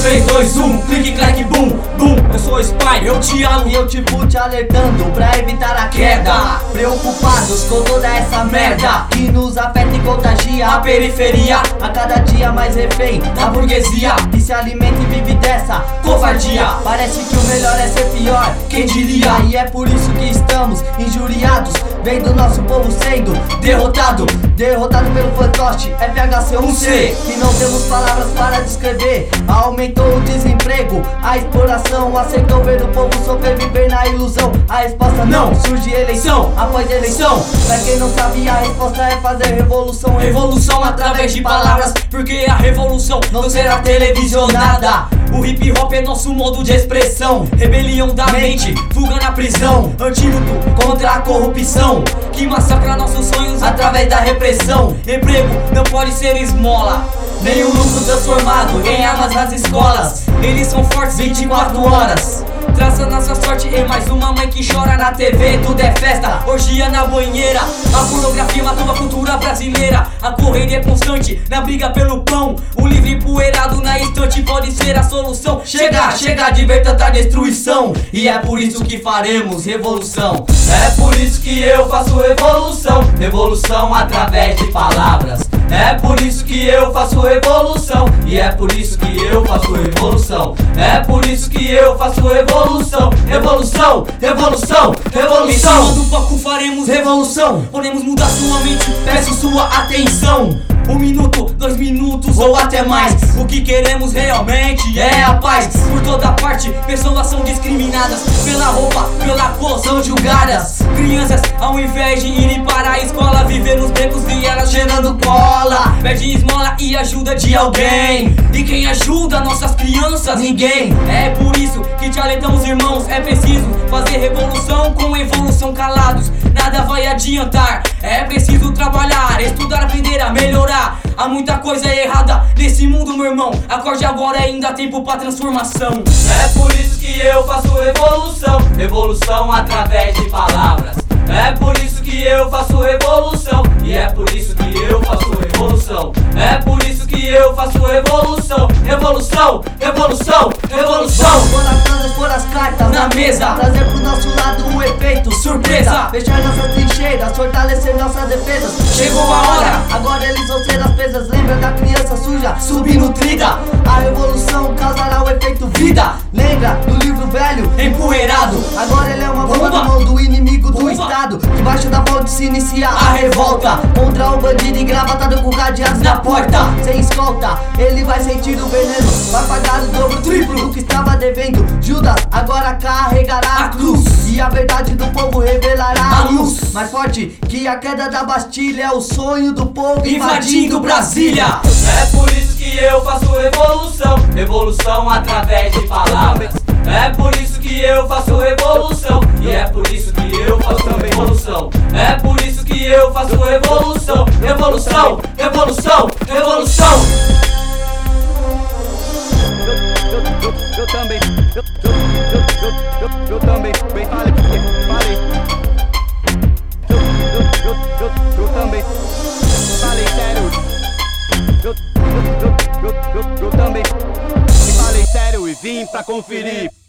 3, 2, 1, clique, clack, boom, boom. Eu sou o Spy, eu te amo e eu tipo te alertando pra evitar a queda. Preocupados com toda essa merda que nos afeta e contagia a periferia, a cada dia mais refém da burguesia, que se alimenta e vive dessa covardia. Parece que o melhor é ser pior, quem diria? E é por isso que estamos injuriados, vendo nosso povo sendo derrotado pelo fantoche FHC1C, que não temos palavras para descrever. Aumentou o desemprego, a exploração, aceitou ver o povo sofrer, viver na ilusão. A resposta não, surge eleição após eleição. Pra quem não sabe, a resposta é fazer revolução. Revolução através de palavras, porque a revolução não será televisionada. O hip hop é nosso modo de expressão, rebelião da mente, fuga na prisão, antídoto contra a corrupção que massacra nossos sonhos através da repressão. Emprego não pode ser esmola, nem o lucro transformado em armas nas escolas. Eles são fortes 24 horas, traça nossa sorte em mais uma mãe que chora na TV. Tudo é festa, orgia na banheira, a pornografia matou a cultura brasileira. A correria é constante na briga pelo pão, o livro empoeirado na estante pode ser a solução. Chega de ver tanta destruição, e é por isso que faremos revolução. É por isso que eu faço revolução, revolução através de palavras. É por isso que eu faço revolução, e é por isso que eu faço revolução. É por isso que eu faço revolução, revolução, revolução, revolução. Em cima do palco faremos revolução, podemos mudar sua mente, peço sua atenção. 1 minuto, 2 minutos ou até mais, o que queremos realmente é a paz. Por toda parte, pessoas são discriminadas pela roupa, pela cor, são julgadas. Crianças, ao invés de irem para a escola, viver nos becos e elas cheirando cola. Pede esmola e ajuda de alguém, e quem ajuda nossas crianças? Ninguém. É por isso que te alertamos, irmãos, é preciso fazer revolução com evolução calados. Nada vai adiantar, é preciso trabalhar, estudar, aprender a melhorar. Há muita coisa errada nesse mundo, meu irmão, acorde agora, ainda há tempo pra transformação. É por isso que eu faço revolução, revolução através de palavras. É por isso que eu faço revolução, e é por isso que eu faço revolução. É por isso que eu faço revolução, revolução, revolução, revolução. Pôr as cartas na mesa, trazer pro nosso lado um efeito surpresa, fechar nossas trincheiras, fortalecer nossas defesas. Chegou a hora, agora eles vão ser as presas. Lembra da criança suja, subnutrida? A revolução causará o efeito vida. Lembra do livro velho, empoeirado? Agora ele é uma bomba na mão do inimigo do Estado. Debaixo da ponte se inicia a revolta contra o bandido engravatado com cadeados na porta. Sem escolta, ele vai sentir o veneno, vai pagar o dobro, triplo do que estava devendo. Judas agora carregará a cruz, e a verdade do povo revelará a luz. Mais forte que a queda da Bastilha é o sonho do povo invadindo Brasília. É por isso que eu faço revolução, revolução através de palavras. É por isso que eu faço revolução, e é por isso que eu faço revolução. É por isso que eu faço revolução, revolução, revolução, revolução. Eu também, eu também, falei, eu também, falei sério, eu também, falei sério e vim pra conferir.